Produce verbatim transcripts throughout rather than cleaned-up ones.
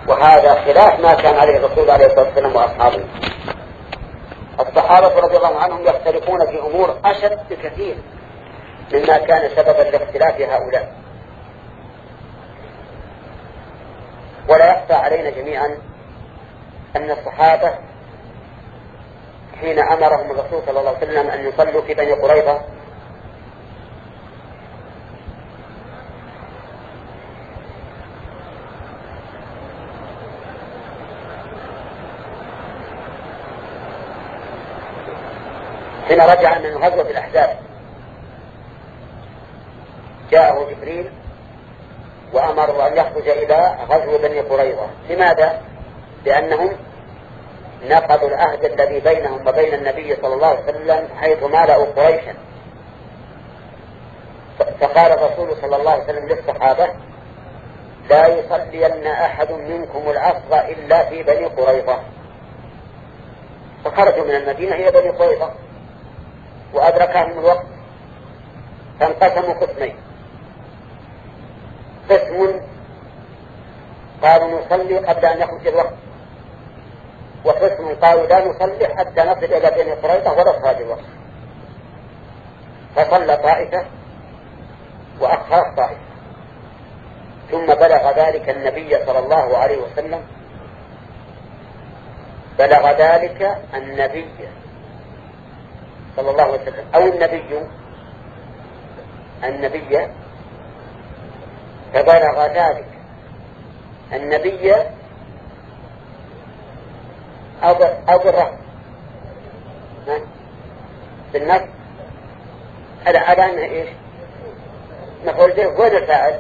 وهذا خلاف ما كان عليه الرسول عليه الصلاة والسلام وأصحابه. الصحابة رضي الله عنهم يختلفون في أمور أشد بكثير مما كان سببا لاختلاف هؤلاء. ولا يخفى علينا جميعا أن الصحابة حين أمرهم الرسول صلى الله عليه وسلم أن يصلوا في بني قريظة حين رجع من غزوة الأحزاب جاءه جبريل وأمر أن يخرج إلى غزو بني قريظة. لماذا؟ لأنهم نقضوا العهد الذي بينهم وبين النبي صلى الله عليه وسلم حيث مالأوا قريشا. فقال الرسول صلى الله عليه وسلم للصحابة: لا يصلين أحد منكم العصر إلا في بني قريظة. فخرجوا من المدينة إلى بني قريظة وأدركهم الوقت فانقسموا قسمين: قسم قالوا نصلي قبل أن يخرج الوقت، وقسم قالوا لا نصلي حتى نصل إلى بني قريظة ولا خرج الوقت. فصلى طائفة وأخر طائفة. ثم بلغ ذلك النبي صلى الله عليه وسلم بلغ ذلك النبي صلى الله عليه وسلم أو النبي النبي فبلغ ذلك النبي أو بالرفض بالنص على على أنها إيش نقول به وين الفاعل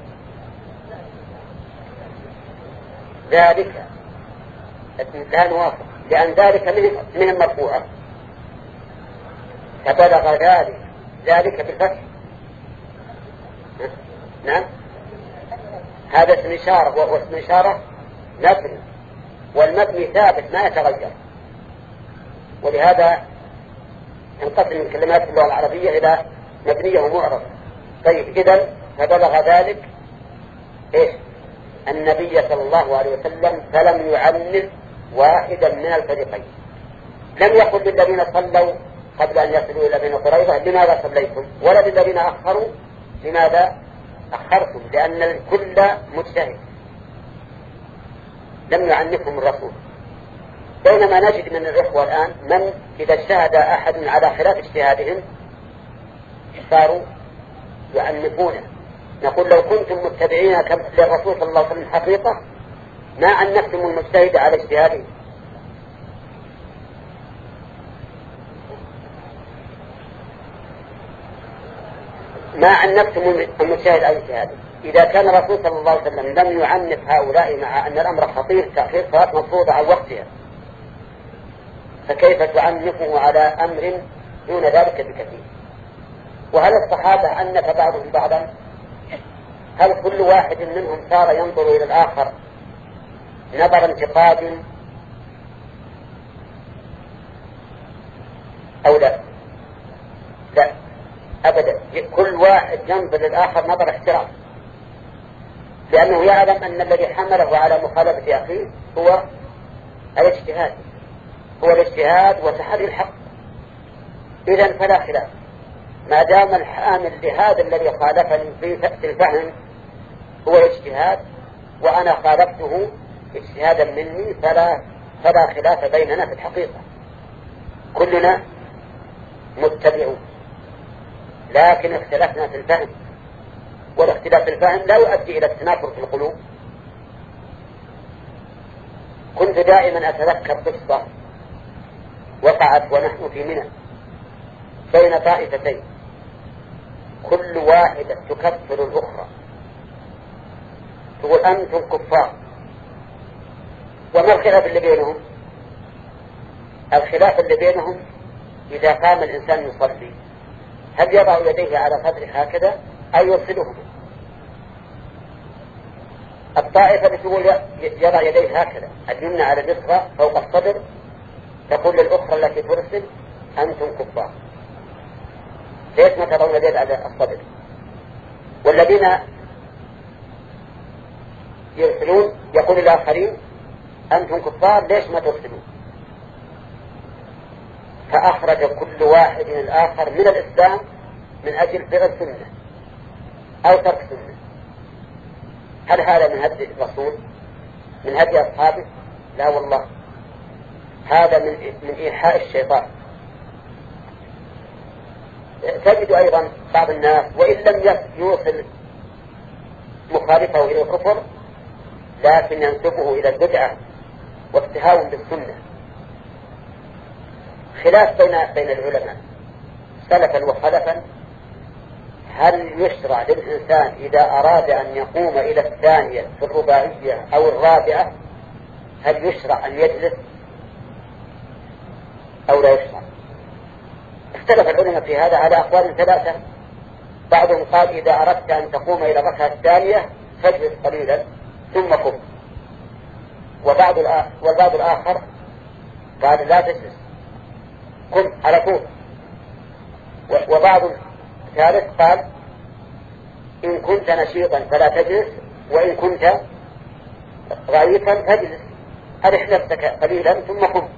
ذلك لا نوافق لأن ذلك من مرفوعة فبلغ ذلك ذلك بالفتح. نعم هذا اسم إشارة واسم إشارة مبني والمبني ثابت ما يتغير. ولهذا ينقسم من كلمات اللغة العربية إلى مبنية ومعربة. طيب إذن فبلغ ذلك إيش النبي صلى الله عليه وسلم فلم يعنف واحدا من الفريقين. لم يقل للذين صلوا قبل أن يصلوا إلى بني قريظة لماذا صليتم، ولا للذين أخروا لماذا أخرتم، لأن الكل مجتهد لم يعنفهم الرسول. بينما نجد من الإخوة الآن من إذا اجتهد أحد على خلاف اجتهادهم صاروا يعنفونه. نقول لو كنتم متبعين للرسول صلى الله عليه وسلم حقيقة ما عنفتم المجتهد على اجتهاده. ما عنفتم المجتهد على اجتهاده. إذا كان الرسول صلى الله عليه وسلم لم يعنف هؤلاء مع أن الأمر خطير تأخير صلاة مفروضة عن وقتها، فكيف تعنفه على أمر دون ذلك بكثير؟ وهل الصحابة عنف بعضهم بعضا؟ هل كل واحد منهم صار ينظر إلى الآخر نظر انتقاد أو لا؟ لا أبدا، كل واحد ينظر للآخر نظر احترام، لأنه يعلم أن الذي حمله على مخالفة أخيه هو الاجتهاد هو الاجتهاد وتحري الحق. إذن فلا خلاف، ما دام الحامل لهذا الذي خالفني في الفهم هو الاجتهاد وأنا خالفته اجتهادا مني فلا, فلا خلاف بيننا في الحقيقة، كلنا متبعون، لكن اختلفنا في الفهم، والاختلاف في الفهم لا يؤدي إلى التنافر في القلوب. كنت دائما أتذكر قصة وقعت ونحن في منى بين طائفتين كل واحدة تكفر الأخرى، تقول أنتم كفار. وما الخلاف اللي بينهم؟ الخلاف اللي بينهم إذا قام الإنسان يصلي هل يضع يديه على صدره هكذا أو يرسلهما؟ الطائفة اللي تقول يضع يديه هكذا اليمنى على اليسرى فوق الصدر تقول للأخرى التي ترسل أنتم كفار. ليش ما تضعون يديه على الصدر؟ والذين يرسلون يقول الآخرين أنتم كفار ليش ما ترسلون؟ فأخرج كل واحد من الآخر من الإسلام من أجل فعل سنة أو ترك سنة. هل هذا من هدي الرسول من هدي أصحابه؟ لا والله، هذا من من إيحاء الشيطان. تجد أيضا بعض الناس وإن لم يوصل مخالفه إلى الكفر لكن ينسبه إلى البدعة وافتهاء بالسنة. خلاف بين بين العلماء سلفا وخلفا، هل يشرع للإنسان إذا أراد أن يقوم إلى الثانية في الرباعية أو الرابعة هل يشرع أن يجلس أو لا يشرع؟ اختلف العلماء في هذا على أقوال ثلاثة. بعضهم قال إذا أردت أن تقوم إلى الركعة الثانية فاجلس قليلا ثم قم، وبعض والبعض الآخر قال لا تجلس قم على طول، وبعض الثالث قال إن كنت نشيطا فلا تجلس وإن كنت ضعيفا فاجلس أرح نفسك قليلا ثم قم.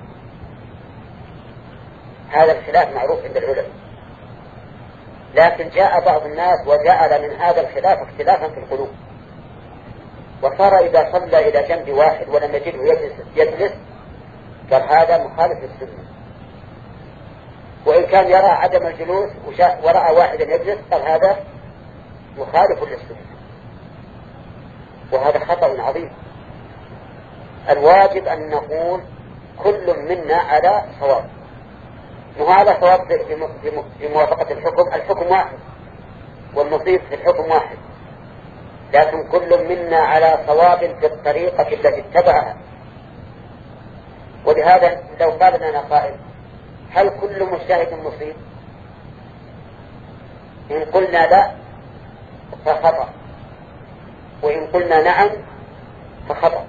هذا الخلاف معروف عند العلماء، لكن جاء بعض الناس وجعل من هذا الخلاف اختلافا في القلوب، وصار إذا صلى إلى جنب واحد ولم يجده يجلس, يجلس قال هذا مخالف للسنة، وإن كان يرى عدم الجلوس ورأى واحدا يجلس قال هذا مخالف للسنة، وهذا خطأ عظيم. الواجب أن نقول كل منا على صواب، وهذا صواب في موافقة الحكم، الحكم واحد والمصيب في الحكم واحد، لكن كل منا على صواب في الطريقة التي اتبعها. ولهذا لو قال لنا قائل هل كل مجتهد مصيب؟ إن قلنا لا فخطأ، وإن قلنا نعم فخطأ.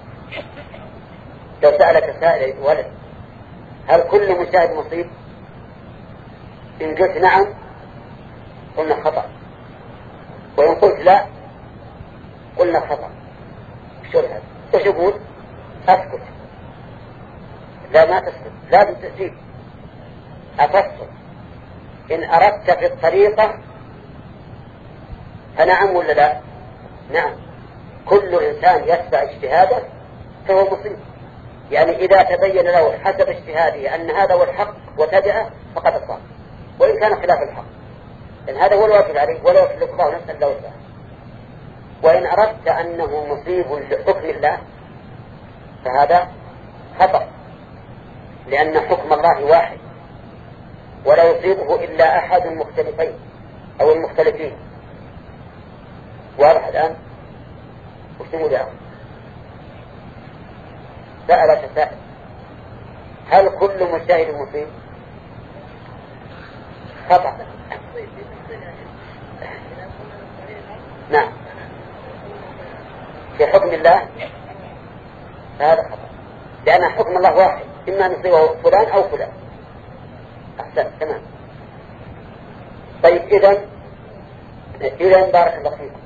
لو سألك سائل ولد هل كل مجتهد مصيب؟ إن قلت نعم قلنا خطأ، وإن قلت لا قلنا خطأ. شو هذا؟ وش يقول؟ أسكت. لا ما تسكت، لازم تسيب أفصل. إن أردت في الطريقة فنعم ولا لا؟ نعم. كل إنسان يتبع اجتهاده فهو مصيب، يعني إذا تبين له حسب اجتهاده أن هذا هو الحق وتبعه فقد أصاب، وإن كان خلاف الحق، إن هذا هو الواجب عليه ولا يكلف الله نفسا إلا وسعها. وإن أردت أنه مصيب لحكم الله فهذا خطأ، لأن حكم الله واحد ولا يصيبه إلا أحد المختلفين أو المختلفين. واضح الآن؟ وش تقول يا أخي؟ سأل تساءل هل كل مجتهد مصيب؟ خطأ. نعم، في حكم الله هذا خطأ، لأن حكم الله واحد، إما نصيبه فلان أو فلان. أحسن، تمام. طيب إذن إذن بارك الله فيكم،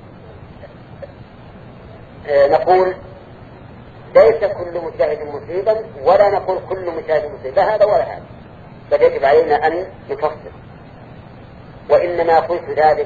آه نقول ليس كل مجتهد مصيبا ولا نقول كل مجتهد مصيبا، هذا ولا هذا، بل يجب علينا أن نفصل. وإنما قلت ذلك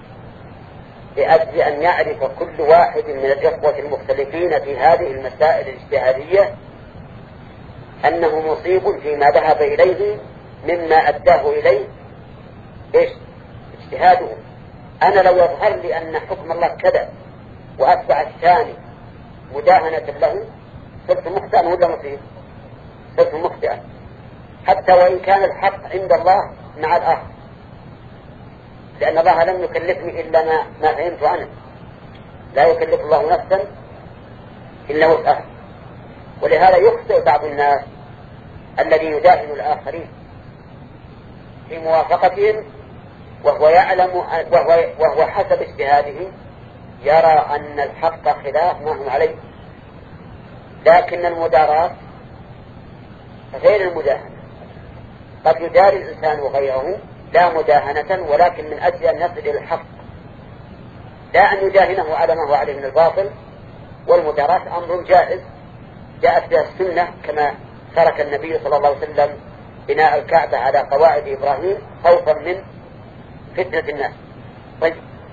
لأجل أن يعرف كل واحد من الإخوة المختلفين في هذه المسائل الاجتهادية أنه مصيب فيما ذهب إليه مما أداه إليه إيش؟ اجتهاده. أنا لو يظهر لي أن حكم الله كذا وأتبع الثاني مداهنة له صرت مخطئا ولا مصيب؟ صرت مخطئا، حتى وإن كان الحق عند الله مع الآخر، لأن الله لم يكلفني إلا ما, ما فهمت عنه، لا يكلف الله نفسا إلا وسعها. ولهذا يخطئ بعض الناس الذي يداهن الآخرين في موافقتهم وهو يعلم وهو, وهو حسب اجتهاده يرى أن الحق خلاف ما هم عليه، لكن المداراة غير المداهنة. قد يداري الإنسان غيره لا مداهنة ولكن من أجل أن يصل إلى الحق، لا أن يداهنه على ما هو عليه من الباطل والمداراة أمر جائز جاءت بها السنة، كما ترك النبي صلى الله عليه وسلم بناء الكعبة على قواعد إبراهيم خوفا من فتنة الناس. طيب،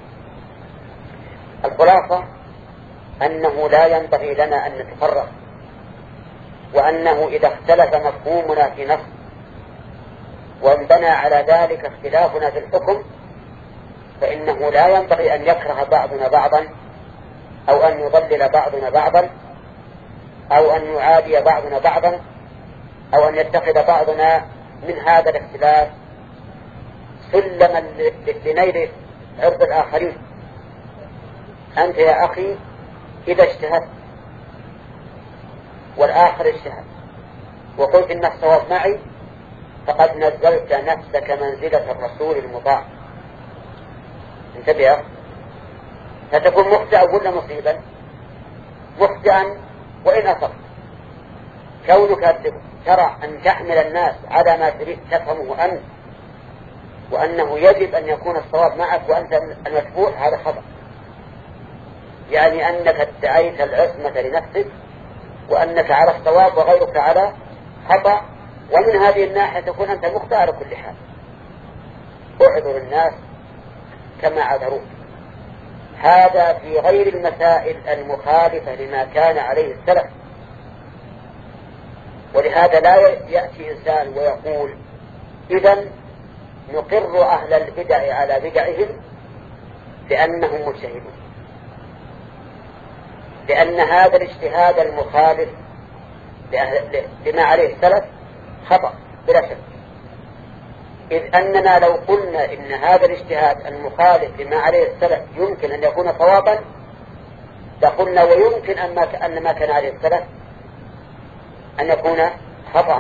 الخلاصة أنه لا ينبغي لنا أن نتفرق، وأنه إذا اختلف مفهومنا في نص وانبنى على ذلك اختلافنا في الحكم فإنه لا ينبغي أن يكره بعضنا بعضا، أو أن يضلل بعضنا بعضا، أو أن يعادي بعضنا بعضا، أو أن يتخذ بعضنا من هذا الاختلاف سلما لنيل عرض الآخرين. أنت يا أخي إذا اجتهدت والآخر اجتهد وقلت إن الصواب معي فقد نزلت نفسك منزلة الرسول المطاع. انتبه، ستكون مخطئا ولا مصيبا؟ مخطئا وإن أصبت. كونك ترى أن تحمل الناس على ما تريد تفهمه أنت وأنه يجب أن يكون الصواب معك وأنت المتبوع، هذا خطأ. يعني أنك ادعيت العصمة لنفسك وأنك على الصواب وغيرك على خطأ، ومن هذه الناحية تكون أنت مخطئ على كل حال. اعذر الناس كما عذروك. هذا في غير المسائل المخالفة لما كان عليه السلف. ولهذا لا يأتي إنسان ويقول إذن نقر أهل البدع على بدعهم لأنهم مجتهدون، لأن هذا الاجتهاد المخالف لما عليه السلف خطأ بلا شك. إذ أننا لو قلنا إن هذا الاجتهاد المخالف لما عليه السلف يمكن أن يكون صوابا لقلنا ويمكن أن ما كان عليه السلف أن يكون خطأ،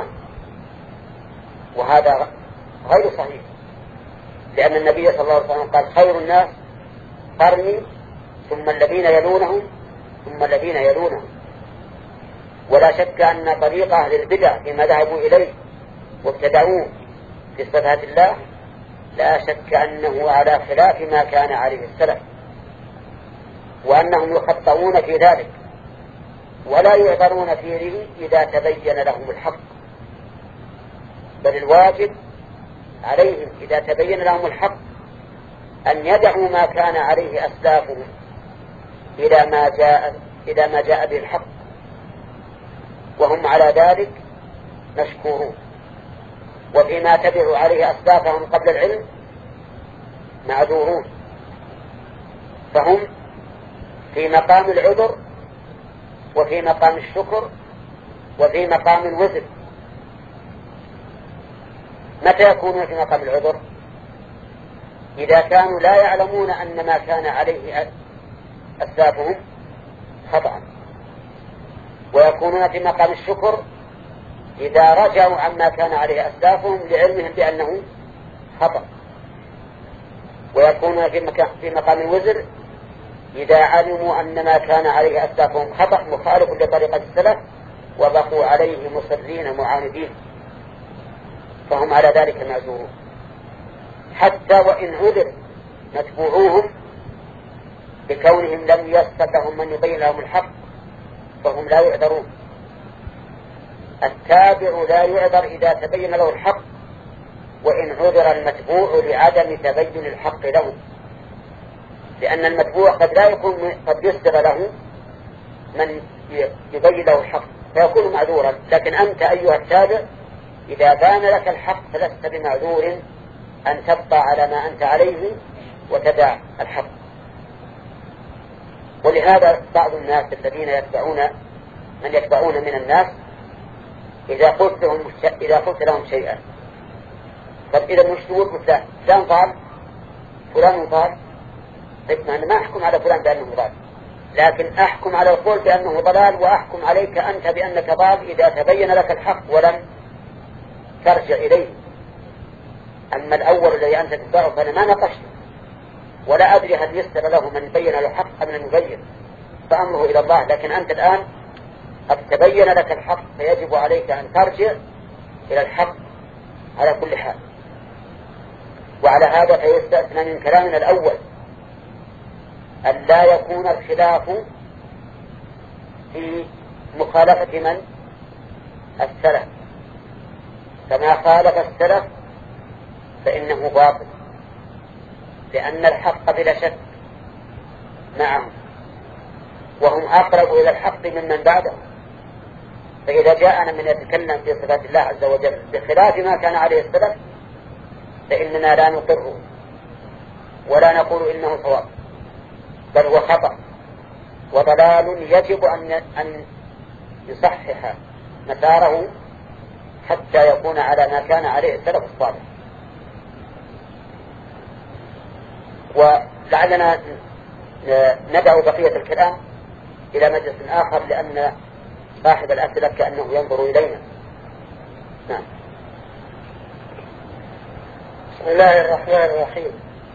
وهذا غير صحيح. لأن النبي صلى الله عليه وسلم قال خير الناس قرني ثم الذين يلونهم ثم الذين يلونهم. ولا شك أن طريق أهل البدع فيما ذهبوا إليه وابتدعوه في صفات الله لا شك أنه على خلاف ما كان عليه السلف، وأنهم يخطئون في ذلك ولا يعذرون فيه إذا تبين لهم الحق. بل الواجب عليهم إذا تبين لهم الحق أن يدعوا ما كان عليه أسلافهم إلى ما جاء إلى ما جاء به الحق، وهم على ذلك مشكورون. وفيما تبعوا عليه أسلافهم قبل العلم معذورون، فهم في مقام العذر وفي مقام الشكر وفي مقام الوزن. متى يكونون في مقام العذر؟ إذا كانوا لا يعلمون أن ما كان عليه أسلافهم خطأ. ويكونون في مقام الشكر إذا رجعوا عما كان عليه أسلافهم لعلمهم بأنه خطأ. ويكونون في مقام الوزر إذا علموا أن ما كان عليه أسلافهم خطأ مخالف لطريقة السلف وبقوا عليه مصرين معاندين، فهم على ذلك معذورون. حتى وإن عذر متبوعوهم بكونهم لم يسبق لهم من يبين لهم الحق فهم لا يعذرون. التابع لا يعذر إذا تبين له الحق، وإن عذر المتبوع لعدم تبين الحق له، لأن المتبوع قد لا يكون قد يسبق له من يبين له الحق فيكون معذورا. لكن أنت أيها التابع إذا بان لك الحق فلست بمعذور أن تبقى على ما أنت عليه وتدع الحق. ولهذا بعض الناس الذين يتبعون من يتبعون من الناس إذا قلت لهم إذا قلت لهم شيئا طب إذا مش تقول فلان فلان ضال فلان ضال، طيب أنا ما أحكم على فلان بأنه ضال، لكن أحكم على القول بأنه ضلال، وأحكم عليك أنت بأنك ضال إذا تبين لك الحق ولم ترجع إليه. أما الأول الذي أنت تتبعه فأنا ما نقشت ولا أدري هل يسر له من بين له الحق أم لم يبين، فأمره إلى الله. لكن أنت الآن قد تبين لك الحق فيجب عليك أن ترجع إلى الحق على كل حال. وعلى هذا فيستأثنى من كلامنا الأول أن لا يكون الخلاف في مخالفة من؟ السلف. فما خالف السلف فإنه باطل، لأن الحق بلا شك معهم، وهم أقرب إلى الحق ممن بعدهم. فإذا جاءنا من يتكلم في صفات الله عز وجل بخلاف ما كان عليه السلف فإننا لا نقره ولا نقول إنه صواب، بل هو خطأ وضلال يجب أن أن يصحح مساره حتى يكون على ما كان عليه السلف الصالح. ولعلنا ندع بقية الكلام إلى مجلس آخر، لأن صاحب الأسئلة كأنه ينظر إلينا. نعم. بسم الله الرحمن الرحيم.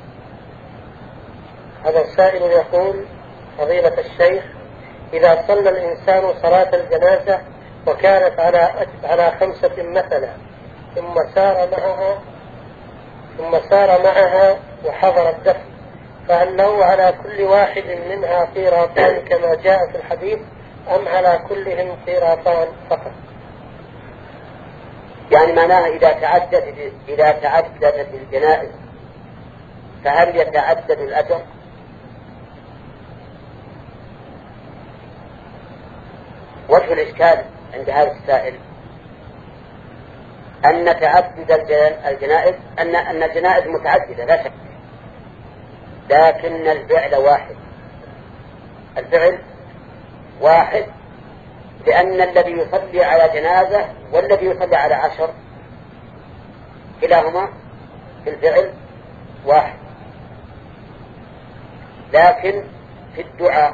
هذا السائل يقول: فضيلة الشيخ، إذا صلى الإنسان صلاة الجنازة وكانت على على خمسة مثلا ثم سار معها ثم سار معها وحضر الدفن، فهل له على كل واحد منها قيراطان كما جاء في الحديث، أم على كلهم قيراطان فقط؟ يعني معناها إذا تعددت إذا تعددت الجنائز فهل يتعدد الأجر؟ وجه الإشكال عند هذا السائل أن تعدد الجنائز أن أن الجنائز متعددة لا شك، لكن الفعل واحد. الفعل واحد لأن الذي يصلي على جنازة والذي يصلي على عشر كلاهما في الفعل واحد، لكن في الدعاء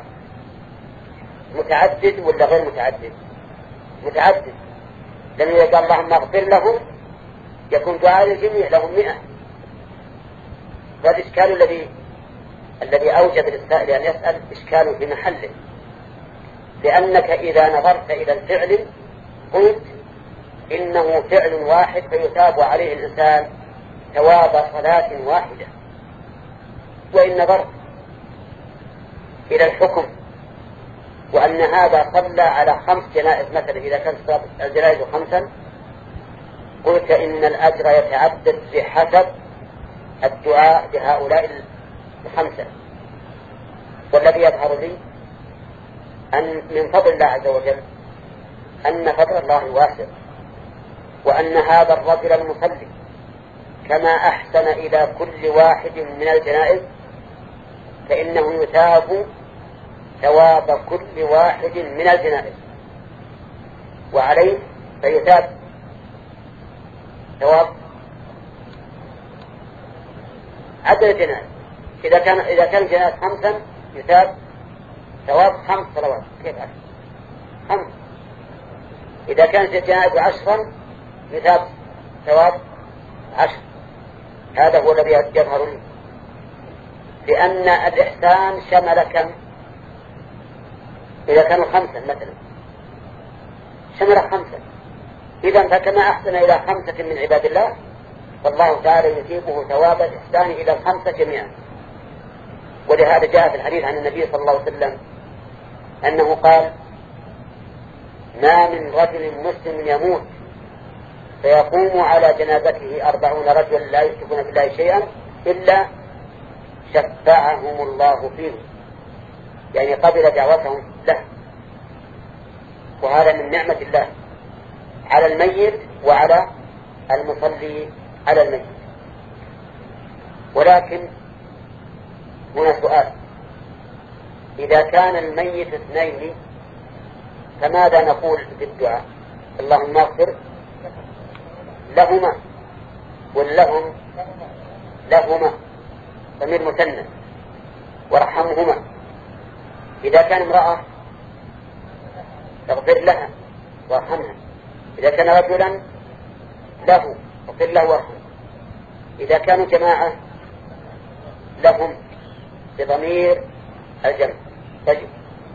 متعدد ولا غير متعدد؟ متعدد، لأنه يقول اللهم اغفر لهم يكون دعاء الجميع لهم مئة. فالإشكال الذي الذي أوجب للسائل أن يسأل إشكال في محله، لأنك إذا نظرت إلى الفعل قلت إنه فعل واحد فيثاب عليه الإنسان ثواب صلاة واحدة، وإن نظرت إلى الحكم وأن هذا صلى على خمس جنائز مثلا إذا كانت صلاة الجنائز خمسا قلت إن الأجر يتعدد بحسب الدعاء لهؤلاء الخمسة. والذي يظهر لي أن من فضل الله عز وجل أن فضل الله واسع، وأن هذا الرجل المصلي كما أحسن إلى كل واحد من الجنائز فإنه يثاب ثواب كل واحد من الجنائز، وعليه فيثاب ثواب عدد الجنائز. إذا كان إذا كان الجنائز خمسا يثاب ثواب خمس صلوات. كيف عشر؟ خمس. إذا كانت الجنائز عشرا يثاب ثواب عشر. هذا هو الذي يظهر لي، لأن الإحسان شمل كم؟ إذا كانوا خمسا مثلا شمل خمسا، إذا فكما أحسن إلى خمسة من عباد الله فالله تعالى يثيبه ثواب الإحسان إلى الخمسة جميعا. ولهذا جاء في الحديث عن النبي صلى الله عليه وسلم أنه قال: ما من رجل مسلم يموت فيقوم على جنازته أربعون رجلا لا يشركون بالله شيئا إلا شفعهم الله فيه، يعني قبل دعوتهم له. وهذا من نعمة الله على الميت وعلى المصلي على الميت. ولكن هنا سؤال: إذا كان الميت اثنين فماذا نقول في الدعاء؟ اللهم اغفر لهما ولهم لهما ضمير مثنى وارحمهما. إذا كان امرأة اغفر لها وارحمها، إذا كان رجلا له اغفر له وارحمه، إذا كانوا جماعة لهم بضمير الجمع تجب.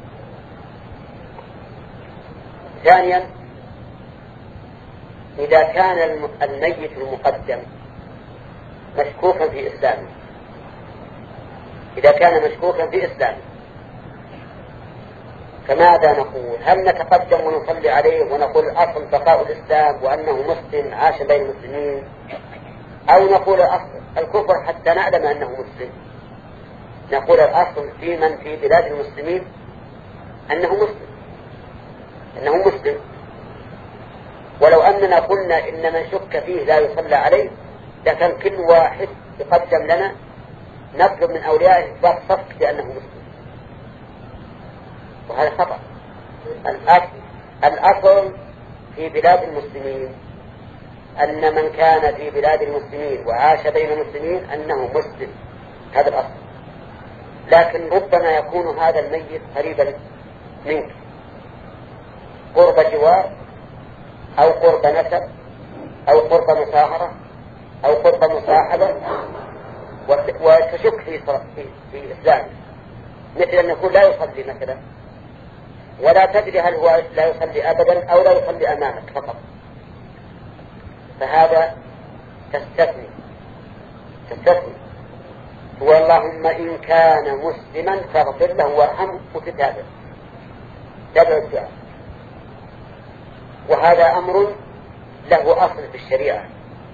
ثانيا، إذا كان الميت المقدم مشكوكا في إسلامه، إذا كان مشكوكا في إسلامه فماذا نقول؟ هل نتقدم ونصلي عليه ونقول الأصل بقاء الإسلام وأنه مسلم عاش بين المسلمين، أو نقول الأصل الكفر حتى نعلم أنه مسلم؟ نقول الأصل في من في بلاد المسلمين أنه مسلم أنه مسلم ولو أننا قلنا إن من شك فيه لا يصلى عليه لكن كل واحد يقدم لنا نطلب من أوليائه إثبات صدق بأنه مسلم، وهذا خطأ. الأصل, الأصل في بلاد المسلمين أن من كان في بلاد المسلمين وعاش بين المسلمين أنه مسلم، هذا الأصل. لكن ربما يكون هذا الميت قريبا منك قرب جوار أو قرب نسب أو قرب مصاهرة أو قرب مصاحبة وتشك في, في, في إسلامه، مثل أن يقول لا يصلي مثلا ولا تدري هل هو لا يصلي أبدا أو لا يصلي أمامك فقط، فهذا تستثني تستثني واللهم إن كان مسلما فاغفر له وارحمه وتتابع تابع الدعاء. وهذا أمر له أصل في الشريعة.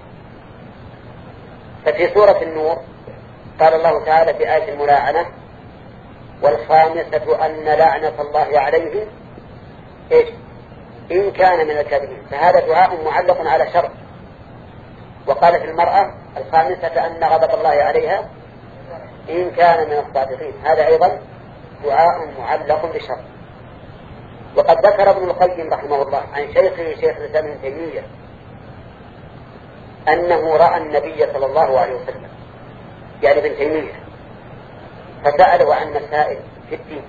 ففي سورة النور قال الله تعالى في آية الملاعنة والخامسة أن لعنة الله عليه إيش إن كان من الكاذبين، فهذا دعاء معلق على شرط. وقال في المرأة الخامسة أن غضب الله عليها إن كان من الصادقين، هذا أيضا دعاء معلق بشرط. وقد ذكر ابن القيم رحمه الله عن شيخه شيخ الإسلام ابن تيمية أنه رأى النبي صلى الله عليه وسلم يعني ابن تيمية فسأله عن مسائل في الدين،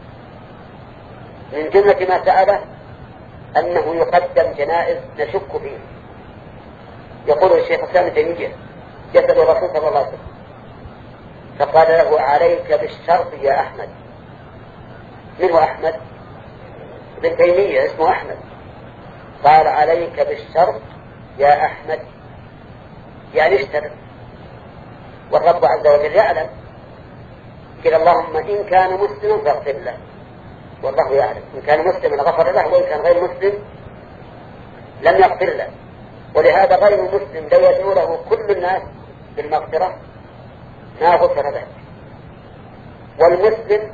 من جملة ما سأله أنه يقدم جنائز نشك فيه. يقول الشيخ الإسلام ابن تيمية يسأل الرسول صلى الله عليه وسلم فقال له عليك بالشرط يا أحمد. من هو أحمد؟ ابن تيمية اسمه أحمد. قال عليك بالشرط يا أحمد يعني اشترط، والرب عز وجل يعلم قال اللهم إن كان مسلما فاغفر له، والله يعلم إن كان مسلما غفر له وإن كان غير مسلم لم يغفر له. ولهذا غير مسلم لو يدعو له كل الناس بالمغفرة ما غفر له، والمسلم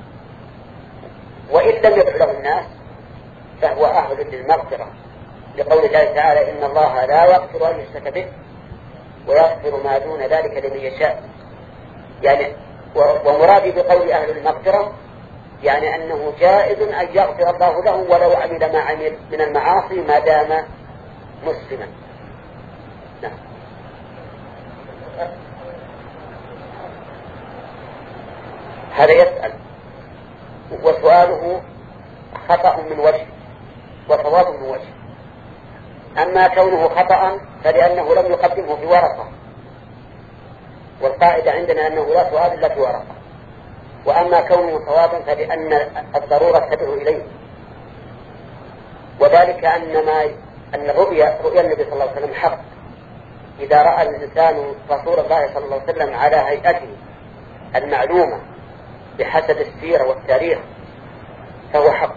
وإن لم يدعو له الناس فهو أهل للمغفرة، لقول الله تعالى إن الله لا يغفر أن يشرك به ويغفر ما دون ذلك لمن يشاء. يعني ومرادي بقول أهل المغفرة يعني أنه جائز أن يغفر الله له ولو عمل ما عمل من المعاصي ما دام مسلما. نعم. هذا يسأل وسؤاله خطأ من وجه وصواب من وجه. أما كونه خطأ فلأنه لم يقدمه في ورقة، والقاعدة عندنا أنه لا سؤال إلا في ورقة. وأما كونه صوابا فلأن الضرورة تدعو إليه، وذلك أن ما أن الرؤيا رؤيا النبي صلى الله عليه وسلم حق. إذا رأى الإنسان رسول الله صلى الله عليه وسلم على هيئته المعلومة بحسب السيرة والتاريخ فهو حق.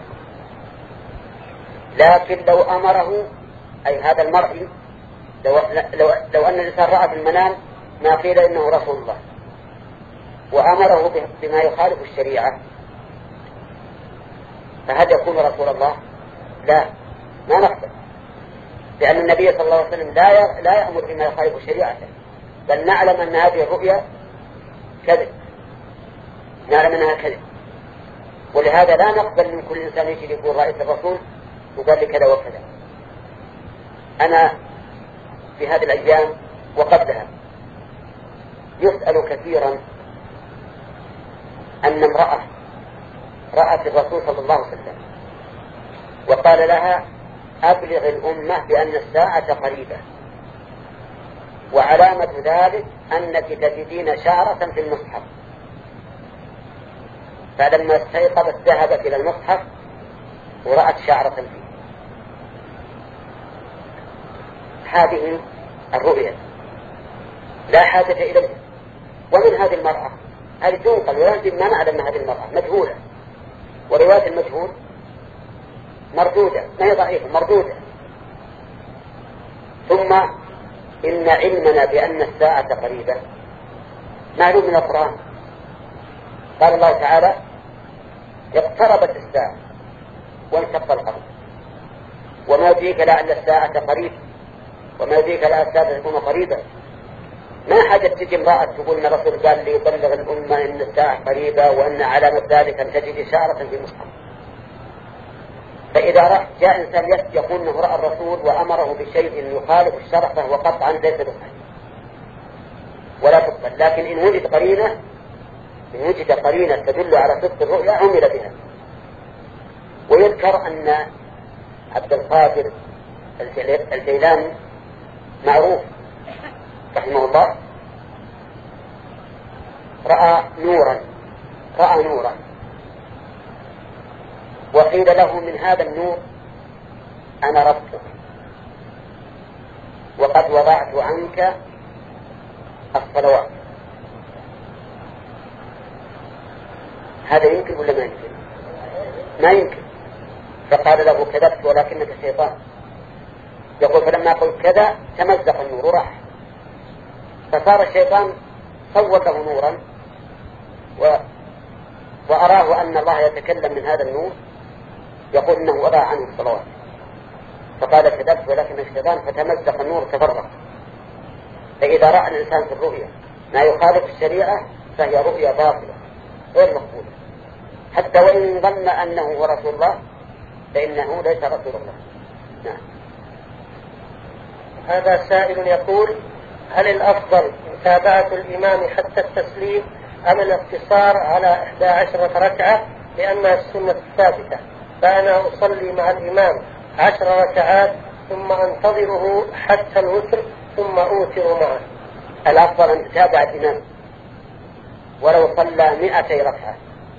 لكن لو أمره أي هذا المرئي لو, لو, لو أن الإنسان رأى في المنام ما قيل إنه رسول الله وأمره بما يخالف الشريعة فهل يكون رسول الله؟ لا، ما نقبل، لأن النبي صلى الله عليه وسلم لا لا يأمر بما يخالف شريعته، بل نعلم أن هذه الرؤيا كذب، نعلم أنها كذب. ولهذا لا نقبل من كل إنسان يجي يقول رأيت الرسول وقال لي كذا وكذا. أنا في هذه الأيام وقبلها يسأل كثيرا أن امرأة رأت الرسول صلى الله عليه وسلم وقال لها أبلغ الأمة بأن الساعة قريبة، وعلامة ذلك أنك تجدين شعرة في المصحف. فلما استيقظت ذهبت إلى المصحف ورأت شعرة فيه. هذه الرؤية لا حاجة إليها. ومن هذه المرأة هذه تنقل ويجب ما نعلم أن هذه المرأة مجهولة ورواية المجهول مردودة، ما هي ضعيفة، مردودة. ثم إن علمنا بأن الساعة قريبة معلوم من القرآن. قال الله تعالى: اقتربت الساعة وانشق القمر وما يدريك لعل الساعة قريب وما يدريك لعل الساعة تكون قريبة. ما حاجة تجي امرأة تقول ان الرسول قال لي يبلغ الأمة ان الساعة قريبة وان علامة ذلك ان تجد إشارة في المصحف. فإذا جاء إنسان يقول انه رأى الرسول وأمره بشيء يخالف الشرع فهو قطعا ليس بصحيح ولا تقبل. لكن إن وجد قرينة إن وجد قرينة تدل على صدق الرؤيا عمل بها. ويذكر أن عبد القادر الجيلاني معروف رحمه الله رأى نورا رأى نورا وقيل له من هذا النور: أنا ربك وقد وضعت عنك الصلوات. هذا يمكن ولا ما يمكن؟ ما يمكن. فقال له: كذبت ولكنك شيطان. يقول: فلما قلت كذا تمزق النور وراح. فصار الشيطان صور له نورا و... وأراه أن الله يتكلم من هذا النور يقول إنه وضع عنه الصلوات. فقال: كذبت ولكن الشيطان، فتمزق النور تفرق. فإذا رأى الإنسان في الرؤيا ما يخالف الشريعة فهي رؤيا باطلة غير مقبولة، حتى وإن ظن أنه هو رسول الله فإنه ليس رسول الله. نعم. هذا سائل يقول: هل الأفضل متابعة الإمام حتى التسليم أم الاقتصار على إحدى عشرة ركعة لأنها السنة الثابتة، فأنا أصلي مع الإمام عشر ركعات ثم أنتظره حتى الوتر ثم أوتر معه؟ الأفضل أن تتابع الإمام ولو صلى مئتي ركعة،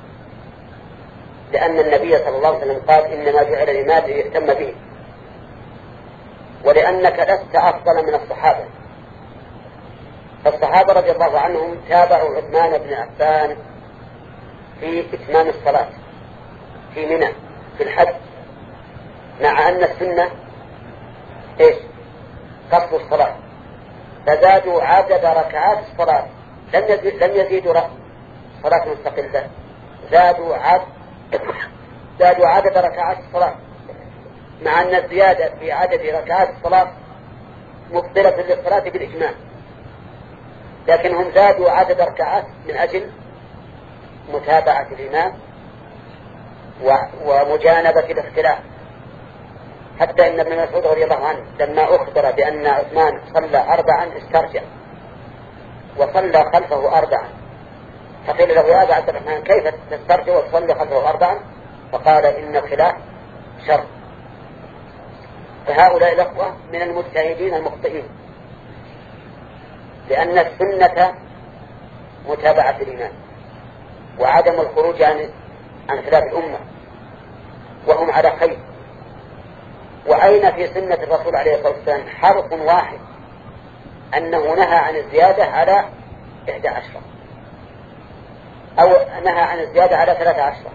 لأن النبي صلى الله عليه وسلم قال: إنما جعل الإمام ليهتم به، ولأنك لست أفضل من الصحابة. فالصحابة رضي الله عنهم تابعوا عثمان بن عفان في إتمام الصلاة في منى في الحج، مع أن السنة إيش؟ قصر الصلاة، فزادوا عدد ركعات الصلاة، لم يزيد لم يزيدوا صلاة مستقلة، زادوا عدد زادوا عدد ركعات الصلاة، مع أن الزيادة في عدد ركعات الصلاة مبطلة للصلاة بالإجماع، لكنهم زادوا عدد ركعات من أجل متابعة الإمام ومجانبة الاختلاف. حتى إن ابن مسعود رضي الله عنه لما أخبر بأن عثمان صلى أربعا استرجع وصلى خلفه أربعا، فقيل له: يا أبا عبد الرحمن كيف تسترجع وتصلي خلفه أربعا؟ فقال: إن الخلاف شر. فهؤلاء الأخوة من المجتهدين المخطئين، لأن السنة متابعة الإمام وعدم الخروج عن عن خلاف الأمة، وهم على خير. وأين في سنة الرسول عليه الصلاة والسلام حرف واحد أنه نهى عن الزيادة على إحدى عشرة أو نهى عن الزيادة على ثلاثة عشرة؟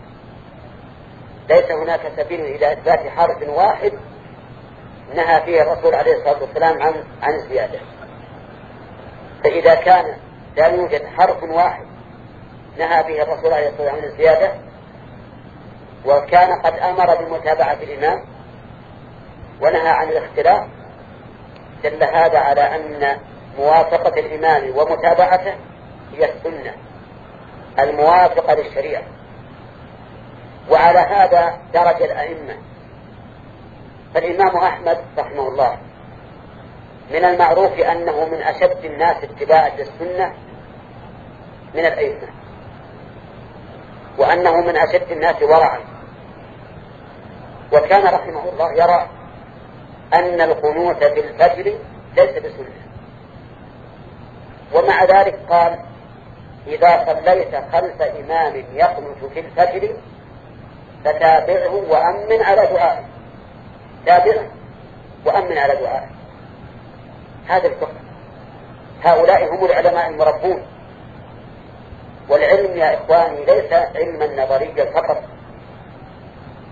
ليس هناك سبيل إلى إثبات حرف واحد نهى فيه الرسول عليه الصلاة والسلام عن عن الزيادة. فإذا كان لا يوجد حرف واحد نهى به الرسول عليه الصلاة والسلام عن الزيادة، وكان قد أمر بمتابعة الإمام ونهى عن الاختلاف، دل هذا على أن موافقة الإمام ومتابعته هي السنة الموافقة للشريعة. وعلى هذا درج الأئمة. فالإمام أحمد رحمه الله من المعروف أنه من أشد الناس اتباعا للسنة من الأئمة، وأنه من أشد الناس ورعا. وكان رحمه الله يرى أن القنوت في الفجر ليس بسنة، ومع ذلك قال: إذا صليت خلف إمام يقنت في الفجر فتابعه وأمن على دعائه. تابعه وأمن على دعائه. هذا الفقه. هؤلاء هم العلماء المربون. والعلم يا إخواني ليس علما نظريا فقط،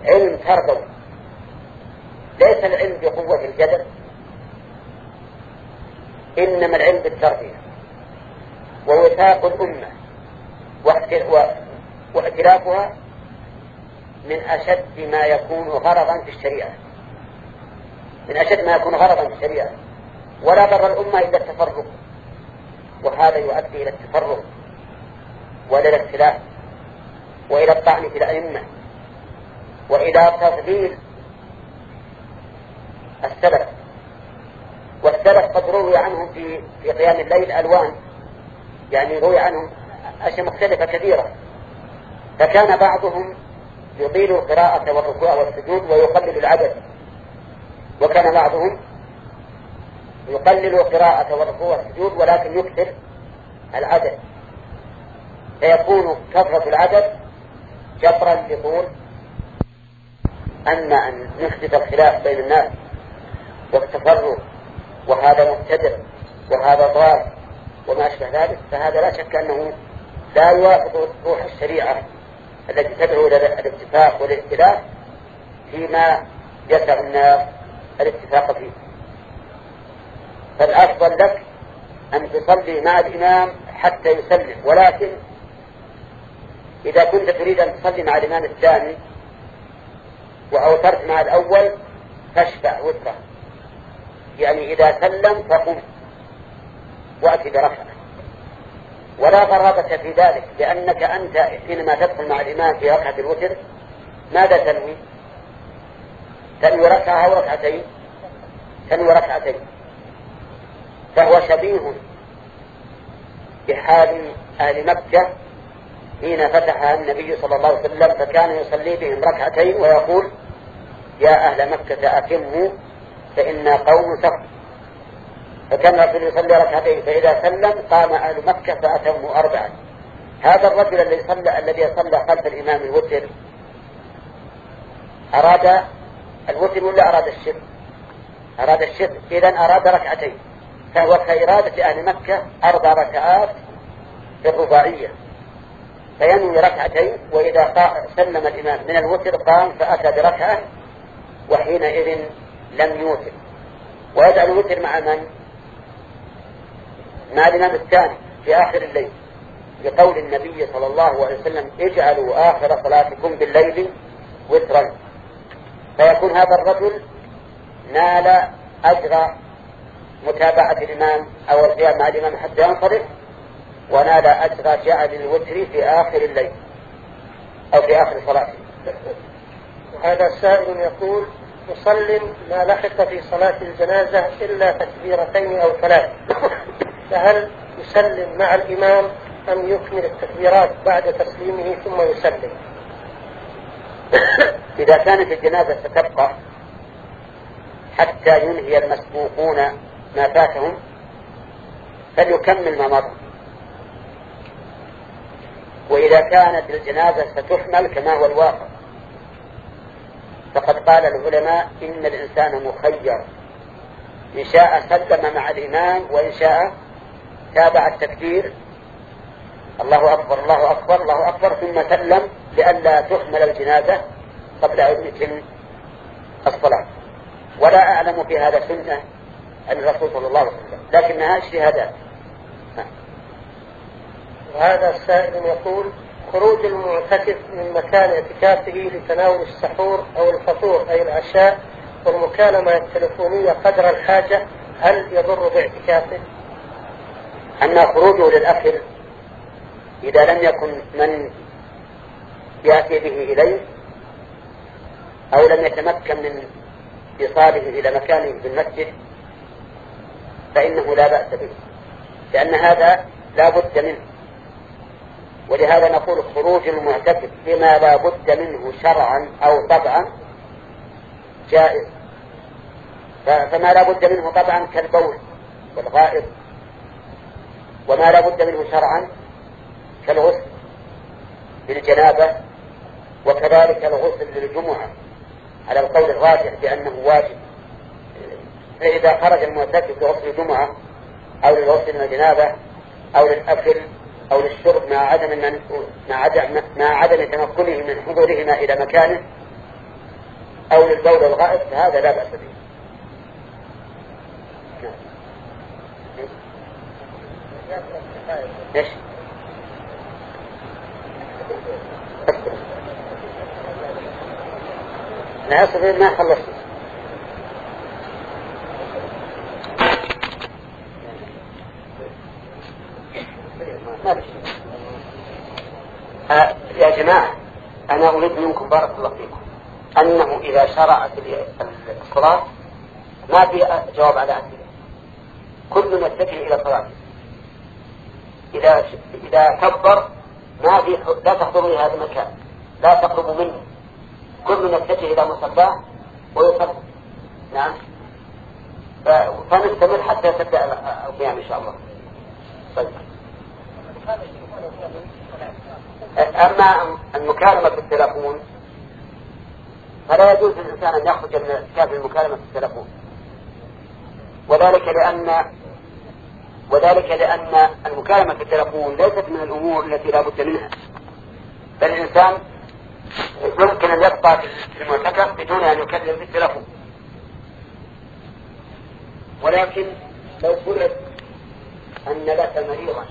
علم تربوي، ليس العلم بقوة الجدل، إنما العلم بالتربية ووثاق الأمة واختلافها من أشد ما يكون غرضا في الشريعة، من أشد ما يكون غرضا في الشريعة. ولا ضر الأمة إلا التفرق، وهذا يؤدي إلى التفرق وإلى الاختلاف وإلى الطعن في الأئمة وإلى تضليل السلف. والسلف قد روي عنهم في في قيام الليل ألوان، يعني روي عنهم أشياء مختلفة كثيرة. فكان بعضهم يطيل القراءة والركوع والسجود ويقلل العدد، وكان بعضهم يقلل القراءة والركوع والسجود ولكن يكثر العدد، فيكون كثرة العدد جبرا لطول. أما أن نحدث الخلاف بين الناس والتفرق وهذا مبتدع وهذا ضال وما أشبه ذلك، فهذا لا شك أنه لا يوافق روح الشريعة التي تدعو إلى الاتفاق والائتلاف فيما يسع الناس الاتفاق فيه. فالأفضل لك أن تصلي مع الإمام حتى يسلم، ولكن إذا كنت تريد أن تصلي مع الإمام الثاني وأوترت مع الأول فاشفع وتره، يعني إذا سلم فقم وأتي بركعة، ولا غرابة في ذلك، لأنك أنت حينما تدخل مع الإمام في ركعة الوتر ماذا تنوي؟ تنوي ركعة أو ركعتين؟ تنوي ركعتين. فهو شبيه بحال أهل مكة حين فتحها النبي صلى الله عليه وسلم، فكان يصلي بهم ركعتين ويقول يا أهل مكة أتموا فإنا قوم سفر. فكان الرسول يصلي ركعتين، فإذا سلم قام أهل مكة فأتموا أربعا. هذا الرجل الذي صلى الذي صلى خلف الإمام الوتر أراد الوتر ولا أراد الشرك؟ أراد الشرك، إذن أراد ركعتين، فهو كإرادة أهل مكة أربع ركعات في الرباعية، فينوي ركعتين، وإذا سلم الإمام من الوتر قام فأتى بركعة، وحينئذ لم يوتر. ويجعل الوتر مع من؟ مع الإمام الثاني في آخر الليل، لقول النبي صلى الله عليه وسلم اجعلوا آخر صلاتكم بالليل وترا. فيكون هذا الرجل نال أجر متابعة الإمام أو القيام مع الإمام حتى ينصرف، ونال أجر جعل الوتر في آخر الليل أو في آخر صلاته. وهذا سائل يقول يصلي ما لحق في صلاة الجنازة إلا تكبيرتين أو ثلاث، فهل يسلم مع الإمام أم يكمل التكبيرات بعد تسليمه ثم يسلم؟ إذا كانت الجنازة ستبقى حتى ينهي المسبوقون ما فاتهم فليكمل ما مضى. وإذا كانت الجنازة ستحمل كما هو الواقع فقد قال العلماء إن الإنسان مخير، إن شاء سلم مع الإمام وإن شاء تابع التكبير الله أكبر الله أكبر الله أكبر ثم سلم، لئلا تحمل الجنازة قبل أن يتم الصلاة. ولا أعلم في هذا سنة عن الرسول صلى الله عليه وسلم، لكنها اجتهادات. وهذا السائل يقول خروج المعتكف من مكان اعتكافه لتناول السحور أو الفطور أي العشاء والمكالمة التلفونية قدر الحاجة هل يضر باعتكافه؟ أما خروجه للأكل إذا لم يكن من يأتي به إليه أو لم يتمكن من إيصاله إلى مكانه في المسجد فإنه لا بأس به، لأن هذا لا بد منه. ولهذا نقول خروج المعتكف بما لا بد منه شرعا أو طبعا جائز. فما لا بد منه طبعا كالبول والغائط، وما لا بد منه شرعا كالغسل للجنابة، وكذلك الغسل للجمعة على القول الراجح بأنه واجب. فإذا خرج المعتكف لغسل الجمعة أو للغسل من الجنابة أو للأكل أو للشرب مع عدم مع عدم مع عدم تمكنه من حضورهما إلى مكانه أو للبول الغائط هذا لا بأس به. إيش؟ لا أصبر ما خلصت. آه يا جماعة أنا أريد منكم بارك الله فيكم أنه إذا شرعت الصلاة ما في جواب على أسئلة، كل نتجه إلى صلاته. إذا إذا كبر ما في لا تحضروا إلى هذا المكان، لا تقربوا منه، كل نتجه إلى مصلاه ويصلي. نعم، فنستمر حتى تبدأ القيام إن شاء الله. طيب. أما المكالمة في التلفون فلا يجوز للإنسان أن يخرج من الكتاب المكالمة في التلفون، وذلك لأن وذلك لأن المكالمة في التلفون ليست من الأمور التي لا بد منها، بل الإنسان يمكن أن يبقى في المعتكف بدون أن يكلم في التلفون. ولكن لو فرض أن لك مريضا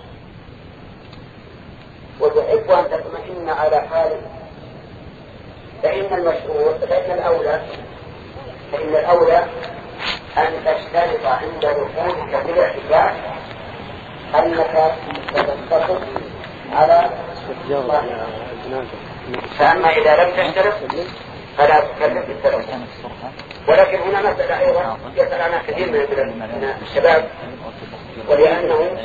وتحب أن تطمئن على حاله فإن المشروع فإن الأولى فإن الأولى أن تشترط عند دخولك في الاعتكاف أنك تتصل على الله. فأما إذا لم تشترط فلا تكلم في التلفون. ولكن هنا مسألة أيضا يسأل عنها كثير من الشباب، ولأنه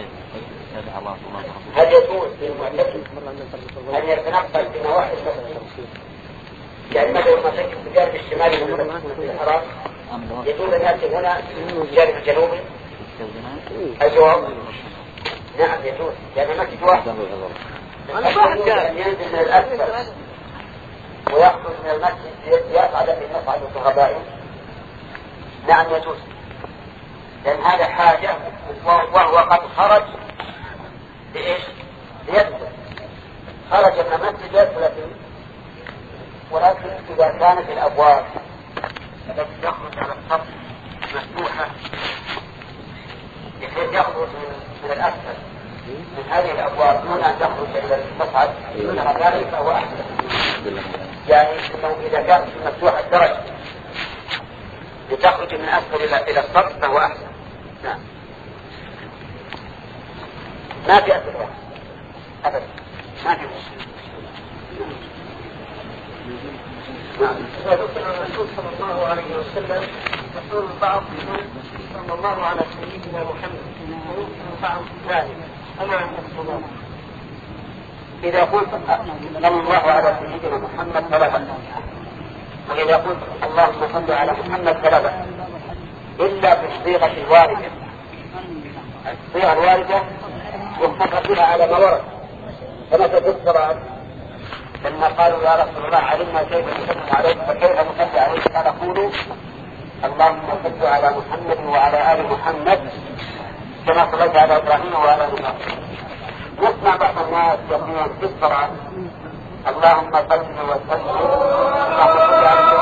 هل يجوز للمعتكف أن يتنقل في نواحي المسجد؟ يعني مثلا المسجد في الجانب الشمالي من المسجد الحرام يجوز أن يأتي هنا في الجانب الجنوبي؟ الجواب نعم يجوز، لأن المسجد واحد. يجوز أن ينزل من الأسفل ويخرج من المسجد يصعد في مصعد الكهربائي. نعم يجوز، لأن هذا حاجة وهو قد خرج لإيش؟ ليدخل، خرج من المسجد يدخل فيه. ولكن إذا كانت الأبواب التي تخرج على السطح مفتوحة بحيث يخرج من الأسفل من هذه الأبواب دون أن تخرج إلى المصعد دون ذلك فهو أحسن. يعني إنه إذا كانت مفتوحة الدرجة لتخرج من أسفل إلى السطح فهو أحسن. نعم، ما في أسفل أبدا، ما في مشكلة. وذكر الرسول صلى الله عليه وسلم يقول البعض صلى الله على سيدنا محمد ويمكن بعض ذلك أما عند الصلاة. إذا قلت صلى الله على سيدنا محمد فلا بأس، وإذا قلت اللهم صل على محمد فلا بأس، إلا في الصيغة الواردة. الصيغة الواردة يختصر بها على ما ورد، كما في الصلاة لما قالوا يا رسول الله علمنا كيف نصلي عليك فكيف نصلي عليك؟ قال قولوا اللهم صل على محمد وعلى آل محمد كما صليت على إبراهيم وعلى آل إبراهيم. نسمع بعض الناس يقولون في الصلاة اللهم صل وسلم اللهم صل على